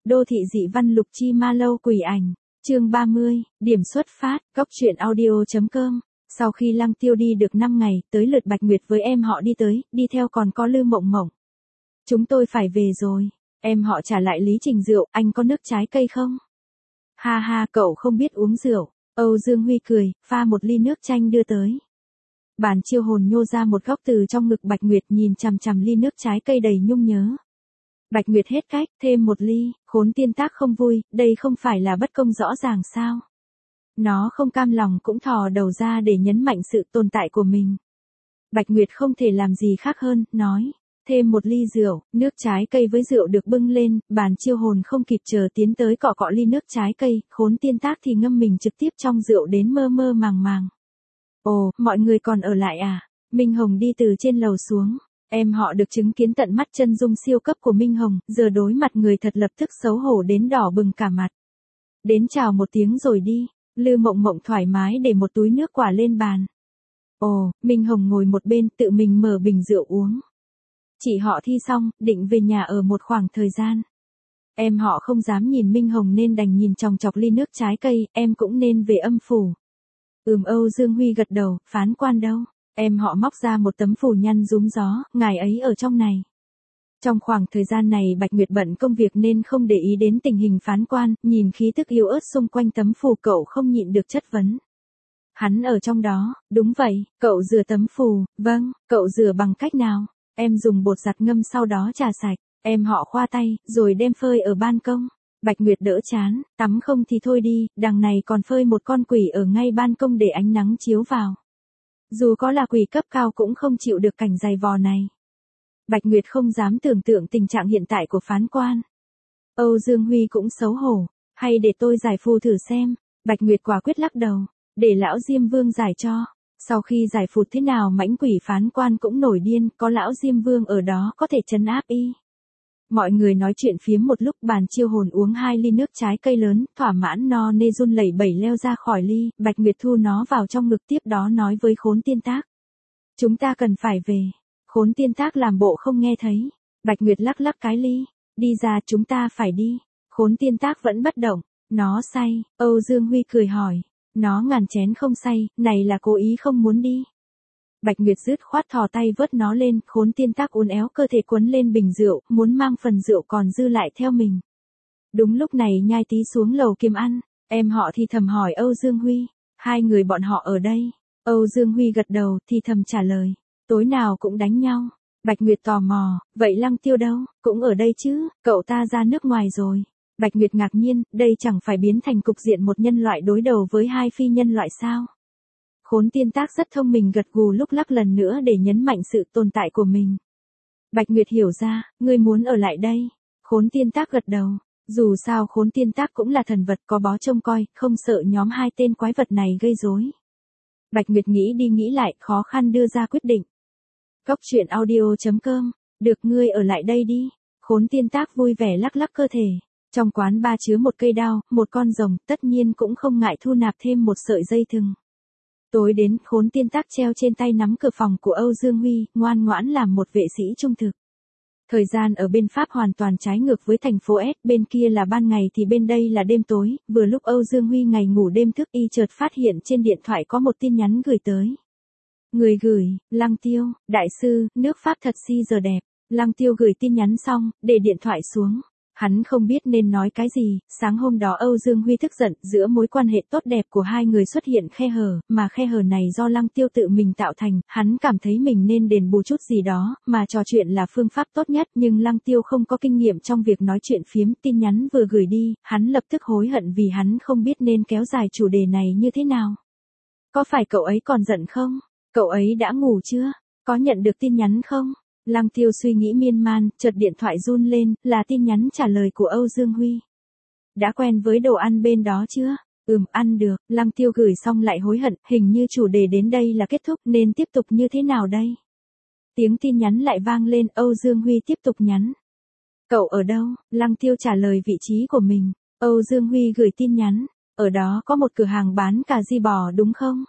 Đô thị dị văn Lục Chi Ma Lâu Quỷ Ảnh. Chương 30, điểm xuất phát, góc truyện audio.com. Sau khi Lăng Tiêu đi được 5 ngày, tới lượt Bạch Nguyệt với em họ đi tới, đi theo còn có Lư Mộng Mộng. Chúng tôi phải về rồi. Em họ trả lại lý trình rượu, anh có nước trái cây không? Ha ha, cậu không biết uống rượu. Âu Dương Huy cười, pha một ly nước chanh đưa tới. Bản Chiêu Hồn nhô ra một góc từ trong ngực Bạch Nguyệt, nhìn chằm chằm ly nước trái cây đầy nhung nhớ. Bạch Nguyệt hết cách, thêm một ly, Khốn Tiên Tác không vui, đây không phải là bất công rõ ràng sao? Nó không cam lòng cũng thò đầu ra để nhấn mạnh sự tồn tại của mình. Bạch Nguyệt không thể làm gì khác hơn, nói, thêm một ly rượu, nước trái cây với rượu được bưng lên, Bản Chiêu Hồn không kịp chờ tiến tới cọ cọ ly nước trái cây, Khốn Tiên Tác thì ngâm mình trực tiếp trong rượu đến mơ mơ màng màng. Ồ, mọi người còn ở lại à? Minh Hồng đi từ trên lầu xuống. Em họ được chứng kiến tận mắt chân dung siêu cấp của Minh Hồng, giờ đối mặt người thật lập tức xấu hổ đến đỏ bừng cả mặt. Đến chào một tiếng rồi đi. Lư Mộng Mộng thoải mái để một túi nước quả lên bàn. Ồ, Minh Hồng ngồi một bên tự mình mở bình rượu uống. Chị họ thi xong, định về nhà ở một khoảng thời gian. Em họ không dám nhìn Minh Hồng nên đành nhìn chòng chọc ly nước trái cây, em cũng nên về âm phủ. Âu Dương Huy gật đầu, phán quan đâu? Em họ móc ra một tấm phù nhăn rúm gió, ngài ấy ở trong này. Trong khoảng thời gian này Bạch Nguyệt bận công việc nên không để ý đến tình hình phán quan, nhìn khí tức yếu ớt xung quanh tấm phù cậu không nhịn được chất vấn. Hắn ở trong đó, đúng vậy, cậu rửa tấm phù, vâng, cậu rửa bằng cách nào? Em dùng bột giặt ngâm sau đó chà sạch, em họ khoa tay, rồi đem phơi ở ban công. Bạch Nguyệt đỡ chán, tắm không thì thôi đi, đằng này còn phơi một con quỷ ở ngay ban công để ánh nắng chiếu vào. Dù có là quỷ cấp cao cũng không chịu được cảnh dày vò này. Bạch Nguyệt không dám tưởng tượng tình trạng hiện tại của phán quan. Âu Dương Huy cũng xấu hổ, hay để tôi giải phù thử xem. Bạch Nguyệt quả quyết lắc đầu, để lão Diêm Vương giải cho. Sau khi giải phù thế nào mãnh quỷ phán quan cũng nổi điên, có lão Diêm Vương ở đó có thể trấn áp y. Mọi người nói chuyện phiếm một lúc, Bản Chiêu Hồn uống 2 ly nước trái cây lớn, thỏa mãn no nê run lẩy bẩy leo ra khỏi ly, Bạch Nguyệt thu nó vào trong ngực tiếp đó nói với Khốn Tiên Tác. Chúng ta cần phải về. Khốn Tiên Tác làm bộ không nghe thấy. Bạch Nguyệt lắc lắc cái ly. Đi ra, chúng ta phải đi. Khốn Tiên Tác vẫn bất động. Nó say. Âu Dương Huy cười hỏi. Nó ngàn chén không say, này là cố ý không muốn đi. Bạch Nguyệt dứt khoát thò tay vớt nó lên, Khốn Tiên Tác uốn éo cơ thể quấn lên bình rượu, muốn mang phần rượu còn dư lại theo mình. Đúng lúc này Nhai Tý xuống lầu kiếm ăn, em họ thì thầm hỏi Âu Dương Huy, hai người bọn họ ở đây. Âu Dương Huy gật đầu, thì thầm trả lời, tối nào cũng đánh nhau. Bạch Nguyệt tò mò, vậy Lăng Tiêu đâu, cũng ở đây chứ, cậu ta ra nước ngoài rồi. Bạch Nguyệt ngạc nhiên, đây chẳng phải biến thành cục diện một nhân loại đối đầu với hai phi nhân loại sao? Khốn Tiên Tác rất thông minh gật gù lúc lắc lần nữa để nhấn mạnh sự tồn tại của mình. Bạch Nguyệt hiểu ra, ngươi muốn ở lại đây. Khốn Tiên Tác gật đầu, dù sao Khốn Tiên Tác cũng là thần vật có bó trông coi, không sợ nhóm hai tên quái vật này gây rối. Bạch Nguyệt nghĩ đi nghĩ lại, khó khăn đưa ra quyết định. Góc truyện audio.com, được ngươi ở lại đây đi. Khốn Tiên Tác vui vẻ lắc lắc cơ thể. Trong quán ba chứa một cây đao, một con rồng, tất nhiên cũng không ngại thu nạp thêm một sợi dây thừng. Tối đến, Khốn Tiên Tác treo trên tay nắm cửa phòng của Âu Dương Huy, ngoan ngoãn làm một vệ sĩ trung thực. Thời gian ở bên Pháp hoàn toàn trái ngược với thành phố S, bên kia là ban ngày thì bên đây là đêm tối, vừa lúc Âu Dương Huy ngày ngủ đêm thức y chợt phát hiện trên điện thoại có một tin nhắn gửi tới. Người gửi, Lăng Tiêu, đại sư, nước Pháp thật si giờ đẹp. Lăng Tiêu gửi tin nhắn xong, để điện thoại xuống. Hắn không biết nên nói cái gì, sáng hôm đó Âu Dương Huy tức giận, giữa mối quan hệ tốt đẹp của hai người xuất hiện khe hở, mà khe hở này do Lăng Tiêu tự mình tạo thành, hắn cảm thấy mình nên đền bù chút gì đó, mà trò chuyện là phương pháp tốt nhất, nhưng Lăng Tiêu không có kinh nghiệm trong việc nói chuyện phiếm, tin nhắn vừa gửi đi, hắn lập tức hối hận vì hắn không biết nên kéo dài chủ đề này như thế nào. Có phải cậu ấy còn giận không? Cậu ấy đã ngủ chưa? Có nhận được tin nhắn không? Lăng Tiêu suy nghĩ miên man, chợt điện thoại run lên, là tin nhắn trả lời của Âu Dương Huy. Đã quen với đồ ăn bên đó chưa? Ăn được. Lăng Tiêu gửi xong lại hối hận, hình như chủ đề đến đây là kết thúc, nên tiếp tục như thế nào đây? Tiếng tin nhắn lại vang lên, Âu Dương Huy tiếp tục nhắn. Cậu ở đâu? Lăng Tiêu trả lời vị trí của mình. Âu Dương Huy gửi tin nhắn. Ở đó có một cửa hàng bán cà ri bò đúng không?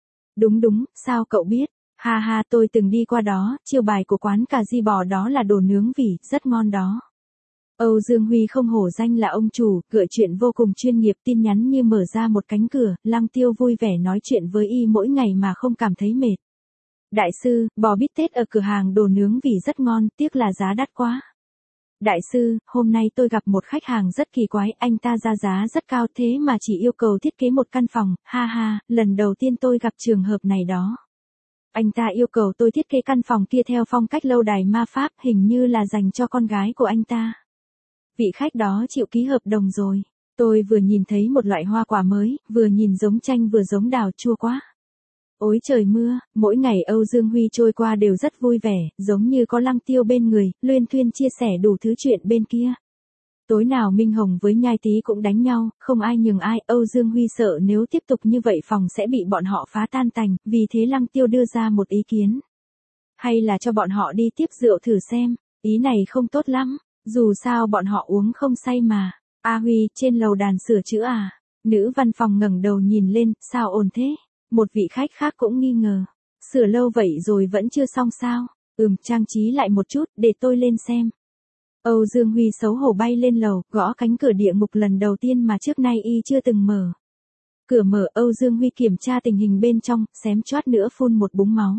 Đúng, sao cậu biết? Ha ha, tôi từng đi qua đó, chiêu bài của quán cà ri bò đó là đồ nướng vỉ, rất ngon đó. Âu Dương Huy không hổ danh là ông chủ, gợi chuyện vô cùng chuyên nghiệp, tin nhắn như mở ra một cánh cửa, Lăng Tiêu vui vẻ nói chuyện với y mỗi ngày mà không cảm thấy mệt. Đại sư, bò bít tết ở cửa hàng đồ nướng vì rất ngon, tiếc là giá đắt quá. Đại sư, hôm nay tôi gặp một khách hàng rất kỳ quái, anh ta ra giá rất cao thế mà chỉ yêu cầu thiết kế một căn phòng, ha ha, lần đầu tiên tôi gặp trường hợp này đó. Anh ta yêu cầu tôi thiết kế căn phòng kia theo phong cách lâu đài ma pháp, hình như là dành cho con gái của anh ta. Vị khách đó chịu ký hợp đồng rồi. Tôi vừa nhìn thấy một loại hoa quả mới, vừa nhìn giống chanh vừa giống đào, chua quá. Ôi trời mưa, mỗi ngày Âu Dương Huy trôi qua đều rất vui vẻ, giống như có Lăng Tiêu bên người, luyên thuyên chia sẻ đủ thứ chuyện bên kia. Tối nào Minh Hồng với Nhai Tý cũng đánh nhau, không ai nhường ai, Âu Dương Huy sợ nếu tiếp tục như vậy phòng sẽ bị bọn họ phá tan tành, vì thế Lăng Tiêu đưa ra một ý kiến. Hay là cho bọn họ đi tiếp rượu thử xem, ý này không tốt lắm, dù sao bọn họ uống không say mà. A Huy, trên lầu đàn sửa chữa à? Nữ văn phòng ngẩng đầu nhìn lên, sao ồn thế? Một vị khách khác cũng nghi ngờ. Sửa lâu vậy rồi vẫn chưa xong sao? Trang trí lại một chút, để tôi lên xem. Âu Dương Huy xấu hổ bay lên lầu, gõ cánh cửa địa ngục lần đầu tiên mà trước nay y chưa từng mở. Cửa mở, Âu Dương Huy kiểm tra tình hình bên trong, xém choát nữa phun một búng máu.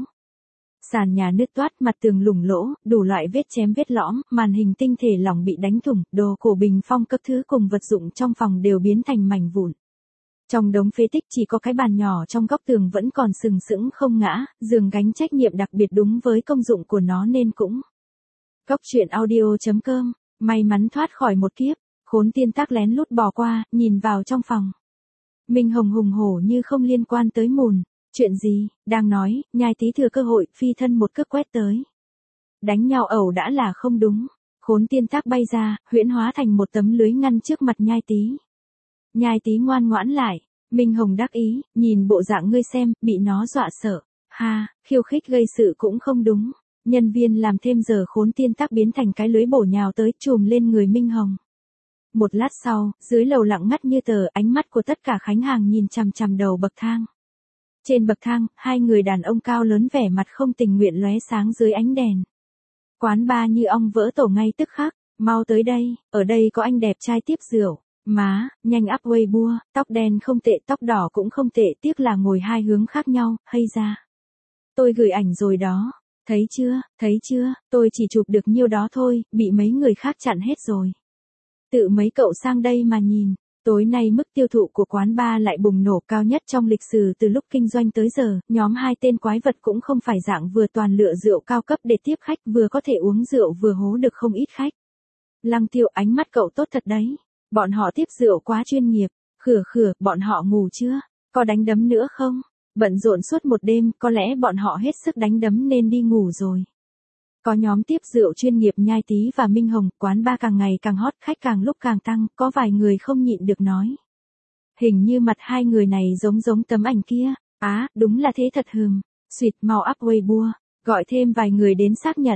Sàn nhà nứt toát, mặt tường lủng lỗ, đủ loại vết chém vết lõm, màn hình tinh thể lỏng bị đánh thủng, đồ cổ bình phong các thứ cùng vật dụng trong phòng đều biến thành mảnh vụn. Trong đống phế tích chỉ có cái bàn nhỏ trong góc tường vẫn còn sừng sững không ngã, giường gánh trách nhiệm đặc biệt đúng với công dụng của nó nên cũng. Cóc truyện audio.com, may mắn thoát khỏi một kiếp, Khốn Tiên Tác lén lút bò qua, nhìn vào trong phòng. Minh Hồng hùng hổ như không liên quan tới mùn. Chuyện gì, đang nói, Nhai Tý thừa cơ hội, phi thân một cước quét tới. Đánh nhau ẩu đã là không đúng. Khốn Tiên Tác bay ra, huyễn hóa thành một tấm lưới ngăn trước mặt Nhai Tý. Nhai Tý ngoan ngoãn lại, Minh Hồng đắc ý, nhìn bộ dạng ngươi xem, bị nó dọa sợ. Ha, khiêu khích gây sự cũng không đúng. Nhân viên làm thêm giờ Khốn Tiên Tác biến thành cái lưới bổ nhào tới, chùm lên người Minh Hồng. Một lát sau, dưới lầu lặng ngắt như tờ, ánh mắt của tất cả khách hàng nhìn chằm chằm đầu bậc thang. Trên bậc thang, hai người đàn ông cao lớn vẻ mặt không tình nguyện lóe sáng dưới ánh đèn. Quán bar như ong vỡ tổ ngay tức khắc, mau tới đây, ở đây có anh đẹp trai tiếp rượu. Má, nhanh up Weibo, tóc đen không tệ, tóc đỏ cũng không tệ, tiếc là ngồi hai hướng khác nhau, hay ra. Tôi gửi ảnh rồi đó, thấy chưa, tôi chỉ chụp được nhiêu đó thôi, bị mấy người khác chặn hết rồi. Tự mấy cậu sang đây mà nhìn. Tối nay mức tiêu thụ của quán bar lại bùng nổ cao nhất trong lịch sử từ lúc kinh doanh tới giờ, nhóm hai tên quái vật cũng không phải dạng vừa toàn lựa rượu cao cấp để tiếp khách vừa có thể uống rượu vừa hố được không ít khách. Lăng Tiêu, ánh mắt cậu tốt thật đấy. Bọn họ tiếp rượu quá chuyên nghiệp. Khửa, bọn họ ngủ chưa? Có đánh đấm nữa không? Bận rộn suốt một đêm, có lẽ bọn họ hết sức đánh đấm nên đi ngủ rồi. Có nhóm tiếp rượu chuyên nghiệp Nhai Tý và Minh Hồng, quán bar càng ngày càng hot, khách càng lúc càng tăng, có vài người không nhịn được nói. Hình như mặt hai người này giống tấm ảnh kia, đúng là thế thật hừm, xuyệt mau up Weibo, gọi thêm vài người đến xác nhận.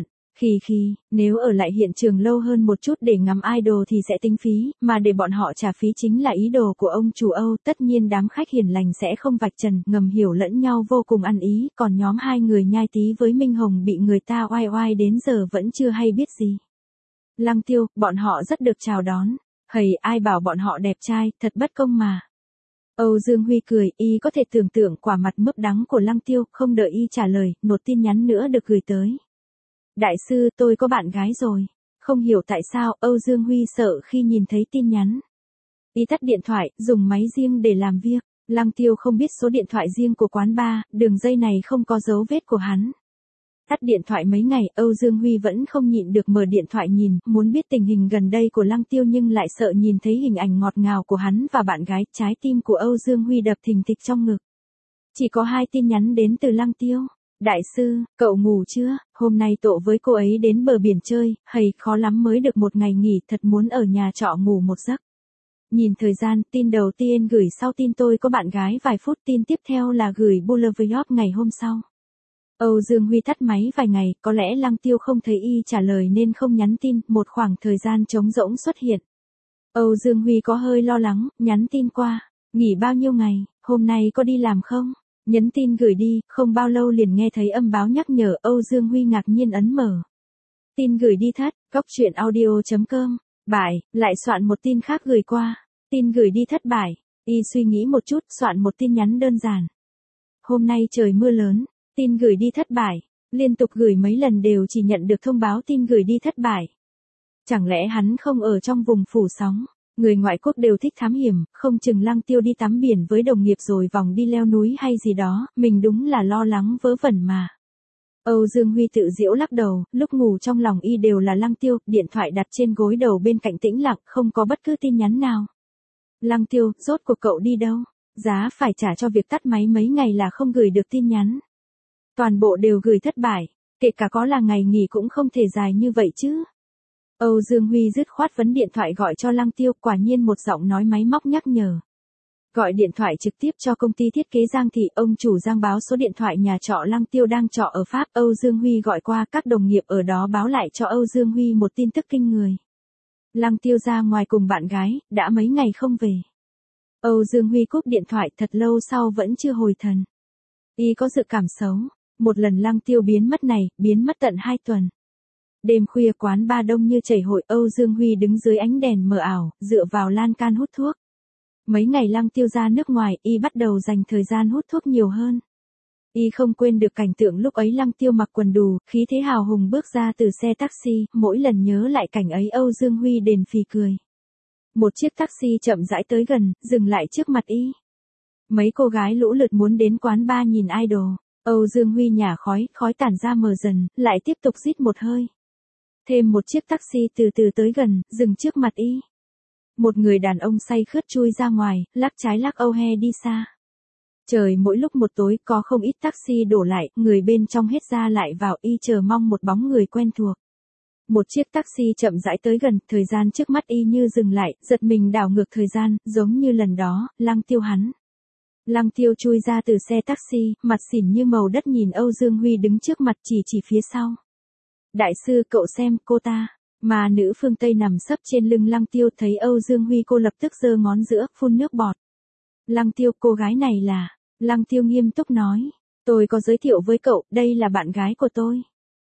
Nếu ở lại hiện trường lâu hơn một chút để ngắm idol thì sẽ tính phí, mà để bọn họ trả phí chính là ý đồ của ông chủ Âu, tất nhiên đám khách hiền lành sẽ không vạch trần, ngầm hiểu lẫn nhau vô cùng ăn ý, còn nhóm hai người Nhai Tý với Minh Hồng bị người ta oai oai đến giờ vẫn chưa hay biết gì. Lăng Tiêu, bọn họ rất được chào đón, ai bảo bọn họ đẹp trai, thật bất công mà. Âu Dương Huy cười, y có thể tưởng tượng quả mặt mướp đắng của Lăng Tiêu, không đợi y trả lời, một tin nhắn nữa được gửi tới. Đại sư, tôi có bạn gái rồi. Không hiểu tại sao, Âu Dương Huy sợ khi nhìn thấy tin nhắn. Y tắt điện thoại, dùng máy riêng để làm việc. Lăng Tiêu không biết số điện thoại riêng của quán bar, đường dây này không có dấu vết của hắn. Tắt điện thoại mấy ngày, Âu Dương Huy vẫn không nhịn được mở điện thoại nhìn, muốn biết tình hình gần đây của Lăng Tiêu nhưng lại sợ nhìn thấy hình ảnh ngọt ngào của hắn và bạn gái, trái tim của Âu Dương Huy đập thình thịch trong ngực. Chỉ có 2 tin nhắn đến từ Lăng Tiêu. Đại sư, cậu ngủ chưa? Hôm nay Tộ với cô ấy đến bờ biển chơi, khó lắm mới được một ngày nghỉ, thật muốn ở nhà trọ ngủ một giấc. Nhìn thời gian, tin đầu tiên gửi sau tin tôi có bạn gái vài phút, tin tiếp theo là gửi Boulevard ngày hôm sau. Âu Dương Huy tắt máy vài ngày, có lẽ Lăng Tiêu không thấy y trả lời nên không nhắn tin, một khoảng thời gian trống rỗng xuất hiện. Âu Dương Huy có hơi lo lắng, nhắn tin qua, nghỉ bao nhiêu ngày, hôm nay có đi làm không? Nhấn tin gửi đi, không bao lâu liền nghe thấy âm báo nhắc nhở, Âu Dương Huy ngạc nhiên ấn mở. Tin gửi đi thất, cóc truyện audio.com Bại, lại soạn một tin khác gửi qua. Tin gửi đi thất bại. Y suy nghĩ một chút, soạn một tin nhắn đơn giản. Hôm nay trời mưa lớn, tin gửi đi thất bại. Liên tục gửi mấy lần đều chỉ nhận được thông báo tin gửi đi thất bại. Chẳng lẽ hắn không ở trong vùng phủ sóng? Người ngoại quốc đều thích thám hiểm, không chừng Lăng Tiêu đi tắm biển với đồng nghiệp rồi vòng đi leo núi hay gì đó, mình đúng là lo lắng vớ vẩn mà. Âu Dương Huy tự giễu lắc đầu, lúc ngủ trong lòng y đều là Lăng Tiêu, điện thoại đặt trên gối đầu bên cạnh tĩnh lặng, không có bất cứ tin nhắn nào. Lăng Tiêu, rốt cuộc cậu đi đâu? Giá phải trả cho việc tắt máy mấy ngày là không gửi được tin nhắn. Toàn bộ đều gửi thất bại, kể cả có là ngày nghỉ cũng không thể dài như vậy chứ. Âu Dương Huy dứt khoát vấn điện thoại gọi cho Lăng Tiêu, quả nhiên một giọng nói máy móc nhắc nhở. Gọi điện thoại trực tiếp cho công ty thiết kế Giang Thị, ông chủ Giang báo số điện thoại nhà trọ Lăng Tiêu đang trọ ở Pháp. Âu Dương Huy gọi qua, các đồng nghiệp ở đó báo lại cho Âu Dương Huy một tin tức kinh người. Lăng Tiêu ra ngoài cùng bạn gái, đã mấy ngày không về. Âu Dương Huy cúp điện thoại, thật lâu sau vẫn chưa hồi thần. Y có dự cảm xấu, một lần Lăng Tiêu biến mất này, biến mất tận 2 tuần. Đêm khuya quán bar đông như chảy hội, Âu Dương Huy đứng dưới ánh đèn mờ ảo, dựa vào lan can hút thuốc. Mấy ngày Lăng Tiêu ra nước ngoài, y bắt đầu dành thời gian hút thuốc nhiều hơn. Y không quên được cảnh tượng lúc ấy Lăng Tiêu mặc quần đùi, khí thế hào hùng bước ra từ xe taxi, mỗi lần nhớ lại cảnh ấy Âu Dương Huy đền phì cười. Một chiếc taxi chậm rãi tới gần, dừng lại trước mặt y. Mấy cô gái lũ lượt muốn đến quán bar nhìn idol. Âu Dương Huy nhả khói, khói tản ra mờ dần, lại tiếp tục rít một hơi. Thêm một chiếc taxi từ từ tới gần, dừng trước mặt y. Một người đàn ông say khướt chui ra ngoài, lắc trái lắc âu he đi xa. Trời mỗi lúc một tối, có không ít taxi đổ lại, người bên trong hết ra lại vào, y chờ mong một bóng người quen thuộc. Một chiếc taxi chậm rãi tới gần, thời gian trước mắt y như dừng lại, giật mình đảo ngược thời gian, giống như lần đó, Lăng Tiêu hắn. Lăng Tiêu chui ra từ xe taxi, mặt xỉn như màu đất nhìn Âu Dương Huy đứng trước mặt, chỉ phía sau. Đại sư, cậu xem, cô ta. Mà nữ phương Tây nằm sấp trên lưng Lăng Tiêu, thấy Âu Dương Huy cô lập tức giơ ngón giữa, phun nước bọt. Lăng Tiêu, cô gái này là... Lăng Tiêu nghiêm túc nói. Tôi có giới thiệu với cậu, đây là bạn gái của tôi.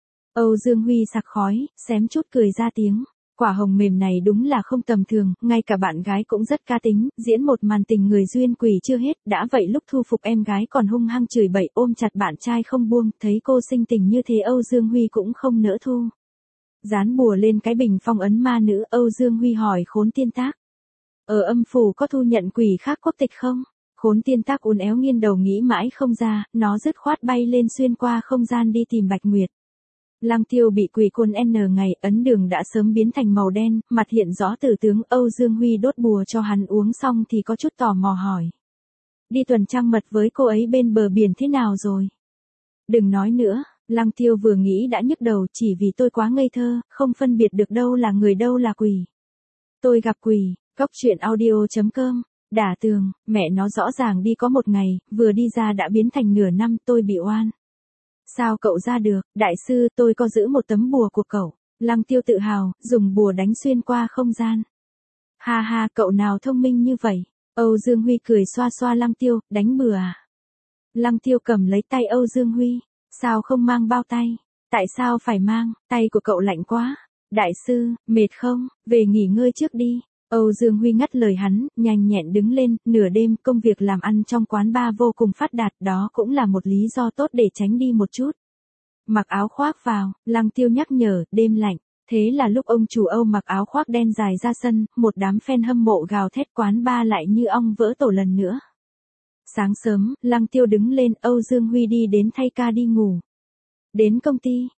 Âu Dương Huy sặc khói, xém chút cười ra tiếng. Quả hồng mềm này đúng là không tầm thường, ngay cả bạn gái cũng rất ca tính, diễn một màn tình người duyên quỷ chưa hết, đã vậy lúc thu phục em gái còn hung hăng chửi bậy ôm chặt bạn trai không buông, thấy cô sinh tình như thế Âu Dương Huy cũng không nỡ thu. Dán bùa lên cái bình phong ấn ma nữ, Âu Dương Huy hỏi Khốn Tiên Tác. Ở âm phủ có thu nhận quỷ khác quốc tịch không? Khốn Tiên Tác uốn éo nghiêng đầu nghĩ mãi không ra, nó dứt khoát bay lên xuyên qua không gian đi tìm Bạch Nguyệt. Lăng Tiêu bị quỷ côn N ngày, ấn đường đã sớm biến thành màu đen, mặt hiện rõ tử tướng. Âu Dương Huy đốt bùa cho hắn uống xong thì có chút tò mò hỏi. Đi tuần trăng mật với cô ấy bên bờ biển thế nào rồi? Đừng nói nữa, Lăng Tiêu vừa nghĩ đã nhức đầu, chỉ vì tôi quá ngây thơ, không phân biệt được đâu là người đâu là quỷ. Tôi gặp quỷ, góc truyện audio.com, đả tường, mẹ nó rõ ràng đi có một ngày, vừa đi ra đã biến thành nửa năm, tôi bị oan. Sao cậu ra được, đại sư, tôi có giữ một tấm bùa của cậu. Lăng Tiêu tự hào, dùng bùa đánh xuyên qua không gian. Ha ha, cậu nào thông minh như vậy? Âu Dương Huy cười xoa xoa Lăng Tiêu, đánh bừa à? Lăng Tiêu cầm lấy tay Âu Dương Huy. Sao không mang bao tay? Tại sao phải mang, tay của cậu lạnh quá. Đại sư, mệt không, về nghỉ ngơi trước đi. Âu Dương Huy ngắt lời hắn, nhanh nhẹn đứng lên, nửa đêm công việc làm ăn trong quán bar vô cùng phát đạt, đó cũng là một lý do tốt để tránh đi một chút. Mặc áo khoác vào, Lăng Tiêu nhắc nhở, đêm lạnh. Thế là lúc ông chủ Âu mặc áo khoác đen dài ra sân, một đám fan hâm mộ gào thét, quán bar lại như ong vỡ tổ lần nữa. Sáng sớm, Lăng Tiêu đứng lên, Âu Dương Huy đi đến thay ca đi ngủ. Đến công ty,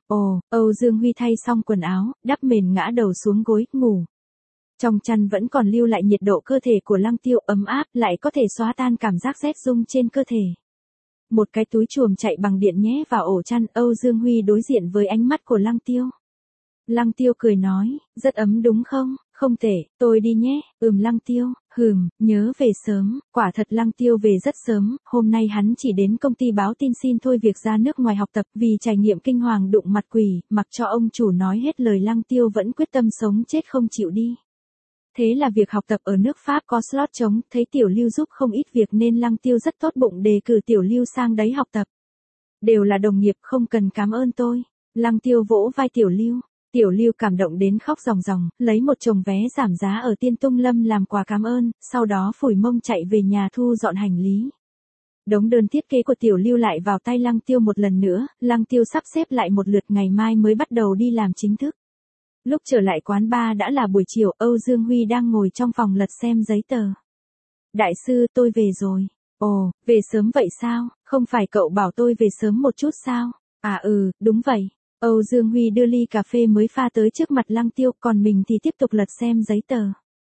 Âu Dương Huy thay xong quần áo, đắp mền ngã đầu xuống gối, ngủ. Trong chăn vẫn còn lưu lại nhiệt độ cơ thể của Lăng Tiêu ấm áp, lại có thể xóa tan cảm giác rét rung trên cơ thể. Một cái túi chùm chạy bằng điện nhé vào ổ chăn, Âu Dương Huy đối diện với ánh mắt của Lăng Tiêu. Lăng Tiêu cười nói, rất ấm đúng không? Không tệ, tôi đi nhé. Lăng Tiêu, nhớ về sớm. Quả thật Lăng Tiêu về rất sớm, hôm nay hắn chỉ đến công ty báo tin xin thôi việc ra nước ngoài học tập, vì trải nghiệm kinh hoàng đụng mặt quỷ, mặc cho ông chủ nói hết lời Lăng Tiêu vẫn quyết tâm sống chết không chịu đi. Thế là việc học tập ở nước Pháp có slot trống, thấy Tiểu Lưu giúp không ít việc nên Lăng Tiêu rất tốt bụng đề cử Tiểu Lưu sang đấy học tập. Đều là đồng nghiệp, không cần cảm ơn tôi. Lăng Tiêu vỗ vai Tiểu Lưu. Tiểu Lưu cảm động đến khóc ròng ròng, lấy một chồng vé giảm giá ở Tiên Tung Lâm làm quà cảm ơn, sau đó phủi mông chạy về nhà thu dọn hành lý. Đống đơn thiết kế của Tiểu Lưu lại vào tay Lăng Tiêu một lần nữa, Lăng Tiêu sắp xếp lại một lượt ngày mai mới bắt đầu đi làm chính thức. Lúc trở lại quán bar đã là buổi chiều, Âu Dương Huy đang ngồi trong phòng lật xem giấy tờ. Đại sư, tôi về rồi. Ồ, về sớm vậy sao, không phải cậu bảo tôi về sớm một chút sao? À đúng vậy. Âu Dương Huy đưa ly cà phê mới pha tới trước mặt Lăng Tiêu, còn mình thì tiếp tục lật xem giấy tờ.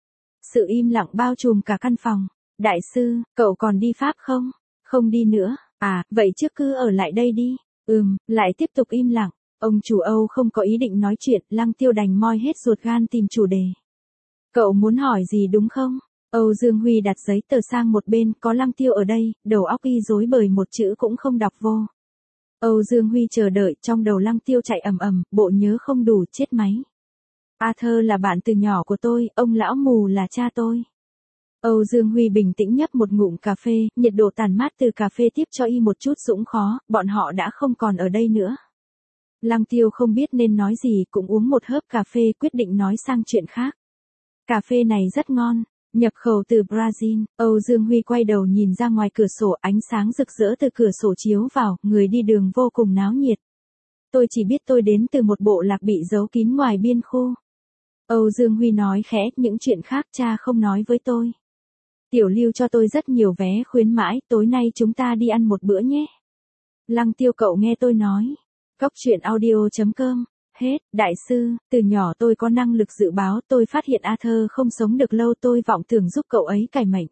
Sự im lặng bao trùm cả căn phòng. Đại sư, cậu còn đi Pháp không? Không đi nữa. À, vậy trước cứ ở lại đây đi. Lại tiếp tục im lặng. Ông chủ Âu không có ý định nói chuyện, Lăng Tiêu đành moi hết ruột gan tìm chủ đề. Cậu muốn hỏi gì đúng không? Âu Dương Huy đặt giấy tờ sang một bên, có Lăng Tiêu ở đây, đầu óc y rối bời một chữ cũng không đọc vô. Âu Dương Huy chờ đợi, trong đầu Lăng Tiêu chạy ầm ầm, bộ nhớ không đủ, chết máy. Arthur là bạn từ nhỏ của tôi, ông lão mù là cha tôi. Âu Dương Huy bình tĩnh nhấp một ngụm cà phê, nhiệt độ tàn mát từ cà phê tiếp cho y một chút dũng khó, bọn họ đã không còn ở đây nữa. Lăng Tiêu không biết nên nói gì, cũng uống một hớp cà phê, quyết định nói sang chuyện khác. Cà phê này rất ngon, nhập khẩu từ Brazil. Âu Dương Huy quay đầu nhìn ra ngoài cửa sổ, ánh sáng rực rỡ từ cửa sổ chiếu vào, người đi đường vô cùng náo nhiệt. Tôi chỉ biết tôi đến từ một bộ lạc bị giấu kín ngoài biên khu. Âu Dương Huy nói khẽ, những chuyện khác cha không nói với tôi. Tiểu Lưu cho tôi rất nhiều vé khuyến mãi, tối nay chúng ta đi ăn một bữa nhé. Lăng Tiêu, cậu nghe tôi nói. Cóc truyện audio.com. Hết, đại sư, từ nhỏ tôi có năng lực dự báo, tôi phát hiện Arthur không sống được lâu, tôi vọng tưởng giúp cậu ấy cải mệnh.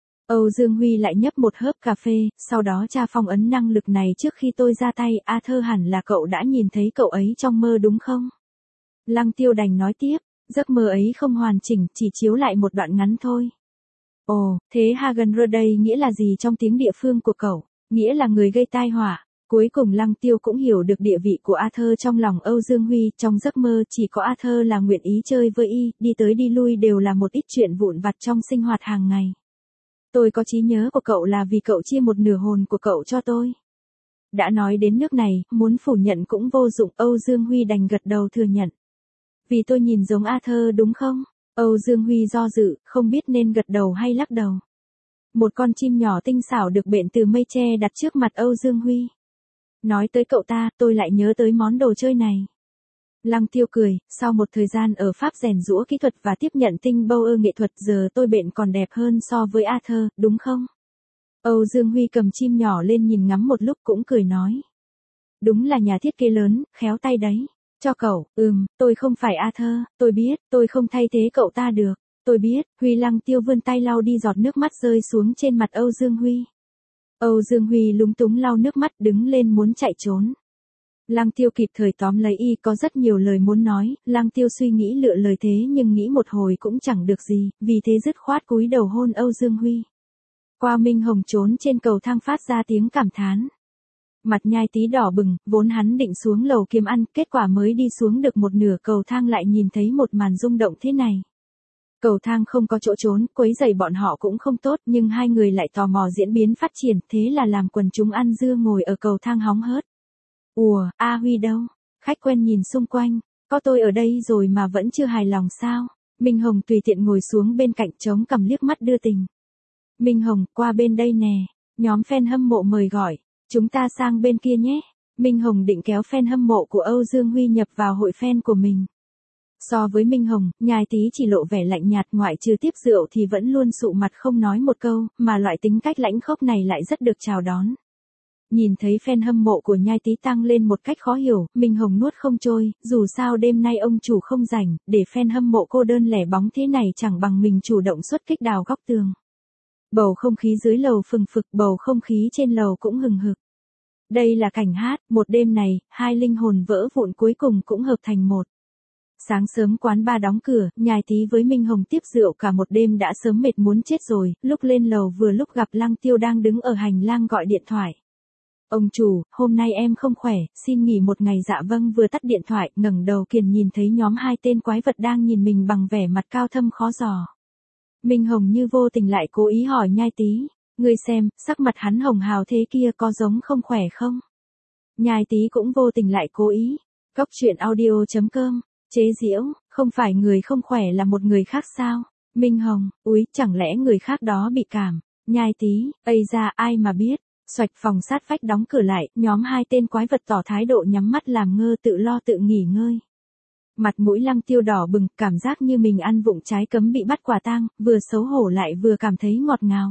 Âu Dương Huy lại nhấp một hớp cà phê, sau đó tra phong ấn năng lực này trước khi tôi ra tay, Arthur hẳn là cậu đã nhìn thấy cậu ấy trong mơ đúng không? Lăng Tiêu đành nói tiếp, giấc mơ ấy không hoàn chỉnh, chỉ chiếu lại một đoạn ngắn thôi. Ồ, thế Hagen Rudey nghĩa là gì trong tiếng địa phương của cậu? Nghĩa là người gây tai họa. Cuối cùng Lăng Tiêu cũng hiểu được địa vị của Arthur trong lòng Âu Dương Huy, trong giấc mơ chỉ có Arthur là nguyện ý chơi với y, đi tới đi lui đều là một ít chuyện vụn vặt trong sinh hoạt hàng ngày. Tôi có trí nhớ của cậu là vì cậu chia một nửa hồn của cậu cho tôi. Đã nói đến nước này, muốn phủ nhận cũng vô dụng, Âu Dương Huy đành gật đầu thừa nhận. Vì tôi nhìn giống Arthur đúng không? Âu Dương Huy do dự, không biết nên gật đầu hay lắc đầu. Một con chim nhỏ tinh xảo được bện từ mây tre đặt trước mặt Âu Dương Huy. Nói tới cậu ta, tôi lại nhớ tới món đồ chơi này. Lăng Tiêu cười, sau một thời gian ở Pháp rèn giũa kỹ thuật và tiếp nhận tinh bauer nghệ thuật, giờ tôi bện còn đẹp hơn so với Arthur, đúng không? Âu Dương Huy cầm chim nhỏ lên nhìn ngắm một lúc cũng cười nói. Đúng là nhà thiết kế lớn, khéo tay đấy. Cho cậu, tôi không phải Arthur, tôi biết, tôi không thay thế cậu ta được. Tôi biết, Huy. Lăng Tiêu vươn tay lau đi giọt nước mắt rơi xuống trên mặt Âu Dương Huy. Âu Dương Huy lúng túng lau nước mắt, đứng lên muốn chạy trốn. Lăng Tiêu kịp thời tóm lấy y, có rất nhiều lời muốn nói, Lăng Tiêu suy nghĩ lựa lời thế nhưng nghĩ một hồi cũng chẳng được gì, vì thế dứt khoát cúi đầu hôn Âu Dương Huy. Qua Minh Hồng trốn trên cầu thang phát ra tiếng cảm thán. Mặt Nhai Tý đỏ bừng, vốn hắn định xuống lầu kiếm ăn, kết quả mới đi xuống được một nửa cầu thang lại nhìn thấy một màn rung động thế này. Cầu thang không có chỗ trốn, quấy rầy bọn họ cũng không tốt, nhưng hai người lại tò mò diễn biến phát triển, thế là làm quần chúng ăn dưa ngồi ở cầu thang hóng hớt. Ủa, A Huy đâu? Khách quen nhìn xung quanh, có tôi ở đây rồi mà vẫn chưa hài lòng sao? Minh Hồng tùy tiện ngồi xuống bên cạnh chống cằm liếc mắt đưa tình. Minh Hồng, qua bên đây nè, nhóm fan hâm mộ mời gọi, chúng ta sang bên kia nhé. Minh Hồng định kéo fan hâm mộ của Âu Dương Huy nhập vào hội fan của mình. So với Minh Hồng, Nhai Tý chỉ lộ vẻ lạnh nhạt, ngoại trừ tiếp rượu thì vẫn luôn sụ mặt không nói một câu, mà loại tính cách lãnh khốc này lại rất được chào đón. Nhìn thấy fan hâm mộ của Nhai Tý tăng lên một cách khó hiểu, Minh Hồng nuốt không trôi, dù sao đêm nay ông chủ không rảnh, để fan hâm mộ cô đơn lẻ bóng thế này chẳng bằng mình chủ động xuất kích đào góc tường. Bầu không khí dưới lầu phừng phực, bầu không khí trên lầu cũng hừng hực. Đây là cảnh hát, một đêm này, hai linh hồn vỡ vụn cuối cùng cũng hợp thành một. Sáng sớm quán bar đóng cửa, Nhai Tý với Minh Hồng tiếp rượu cả một đêm đã sớm mệt muốn chết rồi, lúc lên lầu vừa lúc gặp Lăng Tiêu đang đứng ở hành lang gọi điện thoại. Ông chủ, hôm nay em không khỏe, xin nghỉ một ngày. Dạ vâng. Vừa tắt điện thoại, ngẩng đầu Kiền nhìn thấy nhóm hai tên quái vật đang nhìn mình bằng vẻ mặt cao thâm khó dò. Minh Hồng như vô tình lại cố ý hỏi Nhai Tý, ngươi xem, sắc mặt hắn hồng hào thế kia có giống không khỏe không? Nhai Tý cũng vô tình lại cố ý. Cóc truyện audio.com Chế giễu, không phải người không khỏe là một người khác sao? Minh Hồng, úi, chẳng lẽ người khác đó bị cảm? Nhai tí, ây ra ai mà biết. Xoạch phòng sát vách đóng cửa lại, nhóm hai tên quái vật tỏ thái độ nhắm mắt làm ngơ tự lo tự nghỉ ngơi. Mặt mũi Lăng Tiêu đỏ bừng, cảm giác như mình ăn vụng trái cấm bị bắt quả tang, vừa xấu hổ lại vừa cảm thấy ngọt ngào.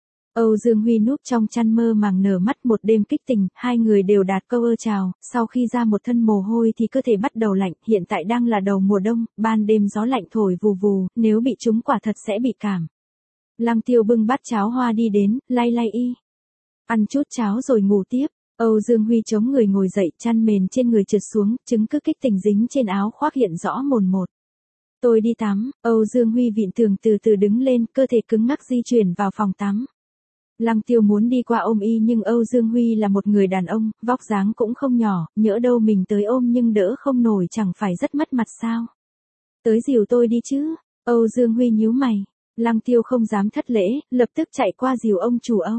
Âu Dương Huy núp trong chăn mơ màng nở mắt một đêm kích tình, hai người đều đạt câu ơ chào, sau khi ra một thân mồ hôi thì cơ thể bắt đầu lạnh, hiện tại đang là đầu mùa đông, ban đêm gió lạnh thổi vù vù, nếu bị trúng quả thật sẽ bị cảm. Lăng Tiêu bưng bát cháo hoa đi đến, lay lay y. Ăn chút cháo rồi ngủ tiếp. Âu Dương Huy chống người ngồi dậy, chăn mền trên người trượt xuống, chứng cứ kích tình dính trên áo khoác hiện rõ mồn một. Tôi đi tắm, Âu Dương Huy vịn tường từ từ đứng lên, cơ thể cứng ngắc di chuyển vào phòng tắm. Lăng Tiêu muốn đi qua ôm y nhưng Âu Dương Huy là một người đàn ông, vóc dáng cũng không nhỏ, nhỡ đâu mình tới ôm nhưng đỡ không nổi chẳng phải rất mất mặt sao. Tới dìu tôi đi chứ, Âu Dương Huy nhíu mày. Lăng Tiêu không dám thất lễ, lập tức chạy qua dìu ông chủ Âu.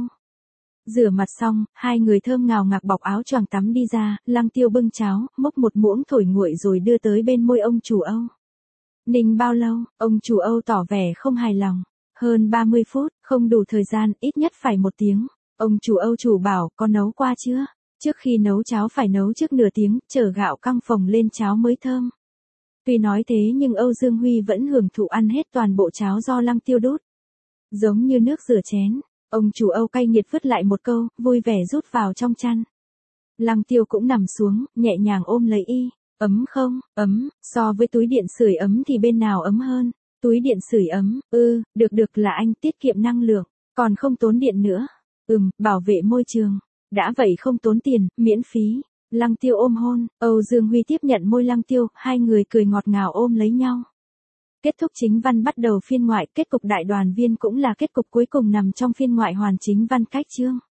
Rửa mặt xong, hai người thơm ngào ngạt bọc áo choàng tắm đi ra, Lăng Tiêu bưng cháo, múc một muỗng thổi nguội rồi đưa tới bên môi ông chủ Âu. Ninh bao lâu, ông chủ Âu tỏ vẻ không hài lòng. Hơn 30 phút, không đủ thời gian, ít nhất phải 1 tiếng. Ông chủ Âu chủ bảo, có nấu qua chưa? Trước khi nấu cháo phải nấu trước nửa tiếng, chờ gạo căng phồng lên cháo mới thơm. Tuy nói thế nhưng Âu Dương Huy vẫn hưởng thụ ăn hết toàn bộ cháo do Lăng Tiêu đút. Giống như nước rửa chén, ông chủ Âu cay nghiệt vứt lại một câu, vui vẻ rút vào trong chăn. Lăng Tiêu cũng nằm xuống, nhẹ nhàng ôm lấy y. Ấm không? Ấm, so với túi điện sưởi ấm thì bên nào ấm hơn? Túi điện sưởi ấm, được là anh tiết kiệm năng lượng, còn không tốn điện nữa. Bảo vệ môi trường. Đã vậy không tốn tiền, miễn phí. Lăng Tiêu ôm hôn, Âu Dương Huy tiếp nhận môi Lăng Tiêu, hai người cười ngọt ngào ôm lấy nhau. Kết thúc chính văn bắt đầu phiên ngoại, kết cục đại đoàn viên cũng là kết cục cuối cùng nằm trong phiên ngoại hoàn chính văn cách chương.